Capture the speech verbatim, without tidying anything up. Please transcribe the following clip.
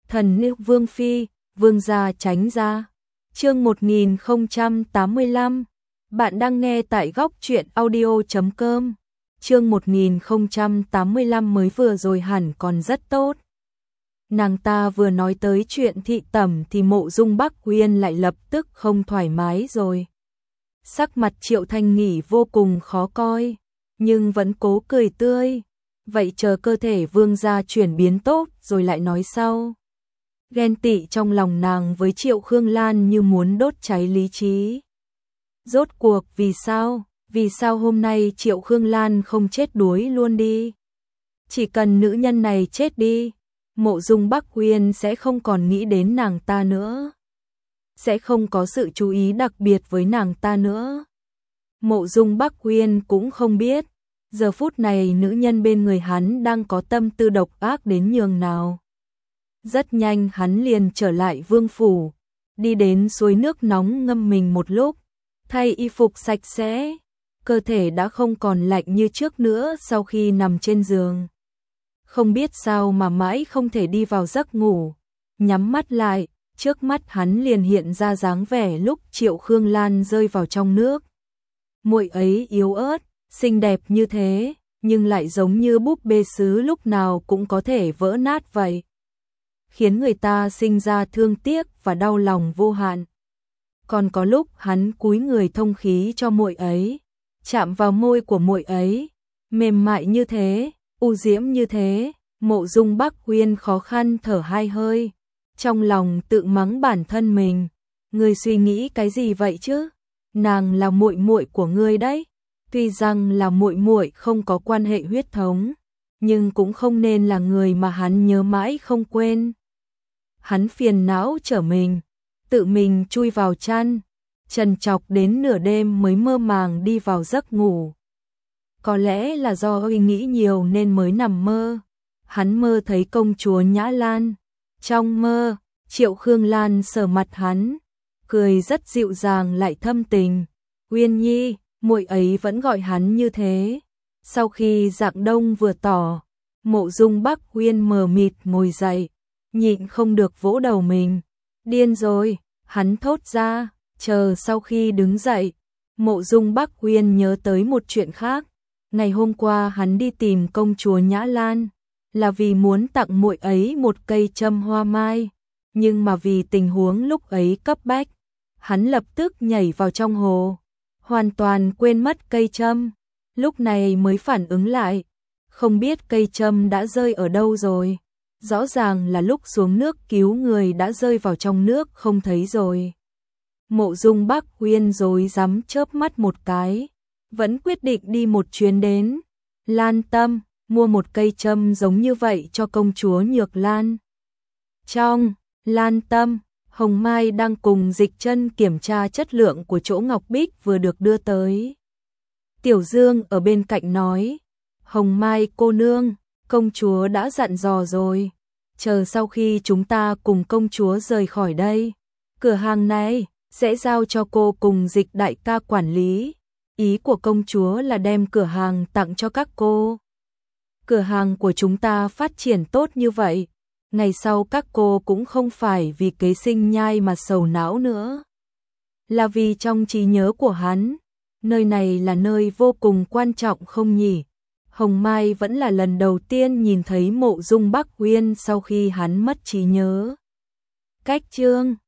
Thần nữ Vương Phi, Vương gia tránh ra. Chương một nghìn không trăm tám mươi lăm. Bạn đang nghe tại góc truyện audio chấm com. Chương một nghìn không trăm tám mươi lăm mới vừa rồi hẳn còn rất tốt. Nàng ta vừa nói tới chuyện thị tẩm thì Mộ Dung Bắc Uyên lại lập tức không thoải mái rồi. Sắc mặt Triệu Thanh Nghỉ vô cùng khó coi, nhưng vẫn cố cười tươi. Vậy chờ cơ thể Vương gia chuyển biến tốt rồi lại nói sau. Ghen tị trong lòng nàng với Triệu Khương Lan như muốn đốt cháy lý trí. Rốt cuộc vì sao, vì sao hôm nay Triệu Khương Lan không chết đuối luôn đi? Chỉ cần nữ nhân này chết đi, Mộ Dung Bắc Uyên sẽ không còn nghĩ đến nàng ta nữa. Sẽ không có sự chú ý đặc biệt với nàng ta nữa. Mộ Dung Bắc Uyên cũng không biết, giờ phút này nữ nhân bên người hắn đang có tâm tư độc ác đến nhường nào. Rất nhanh hắn liền trở lại vương phủ, đi đến suối nước nóng ngâm mình một lúc, thay y phục sạch sẽ, cơ thể đã không còn lạnh như trước nữa sau khi nằm trên giường. Không biết sao mà mãi không thể đi vào giấc ngủ, nhắm mắt lại, trước mắt hắn liền hiện ra dáng vẻ lúc Triệu Khương Lan rơi vào trong nước. Muội ấy yếu ớt, xinh đẹp như thế, nhưng lại giống như búp bê sứ lúc nào cũng có thể vỡ nát vậy, khiến người ta sinh ra thương tiếc và đau lòng vô hạn. Còn có lúc hắn cúi người thông khí cho muội ấy, chạm vào môi của muội ấy, mềm mại như thế, u diễm như thế. Mộ Dung Bắc Uyên khó khăn thở hai hơi, trong lòng tự mắng bản thân mình, ngươi suy nghĩ cái gì vậy chứ? Nàng là muội muội của ngươi đấy, tuy rằng là muội muội không có quan hệ huyết thống, nhưng cũng không nên là người mà hắn nhớ mãi không quên. Hắn phiền não trở mình, tự mình chui vào chăn, trằn trọc đến nửa đêm mới mơ màng đi vào giấc ngủ. Có lẽ là do hơi nghĩ nhiều nên mới nằm mơ. Hắn mơ thấy công chúa Nhã Lan. Trong mơ, Triệu Khương Lan sờ mặt hắn, cười rất dịu dàng lại thâm tình. Uyên Nhi, muội ấy vẫn gọi hắn như thế. Sau khi Dạng Đông vừa tỏ, Mộ Dung Bắc Uyên mờ mịt ngồi dậy, nhịn không được vỗ đầu mình. Điên rồi, hắn thốt ra. Chờ sau khi đứng dậy, Mộ Dung Bắc Uyên nhớ tới một chuyện khác. Ngày hôm qua hắn đi tìm công chúa Nhã Lan là vì muốn tặng muội ấy một cây châm hoa mai, nhưng mà vì tình huống lúc ấy cấp bách, hắn lập tức nhảy vào trong hồ, hoàn toàn quên mất cây châm. Lúc này mới phản ứng lại, không biết cây châm đã rơi ở đâu rồi. Rõ ràng là lúc xuống nước cứu người đã rơi vào trong nước không thấy rồi. Mộ Dung Bắc Uyên rối rắm chớp mắt một cái, vẫn quyết định đi một chuyến đến Lan Tâm, mua một cây châm giống như vậy cho công chúa Nhược Lan. Trong Lan Tâm, Hồng Mai đang cùng Dịch Chân kiểm tra chất lượng của chỗ ngọc bích vừa được đưa tới. Tiểu Dương ở bên cạnh nói, Hồng Mai cô nương, công chúa đã dặn dò rồi, chờ sau khi chúng ta cùng công chúa rời khỏi đây, cửa hàng này sẽ giao cho cô cùng Dịch đại ca quản lý. Ý của công chúa là đem cửa hàng tặng cho các cô. Cửa hàng của chúng ta phát triển tốt như vậy, ngày sau các cô cũng không phải vì kế sinh nhai mà sầu não nữa. Là vì trong trí nhớ của hắn, nơi này là nơi vô cùng quan trọng không nhỉ? Hồng Mai vẫn là lần đầu tiên nhìn thấy Mộ Dung Bắc Uyên sau khi hắn mất trí nhớ. Cách chương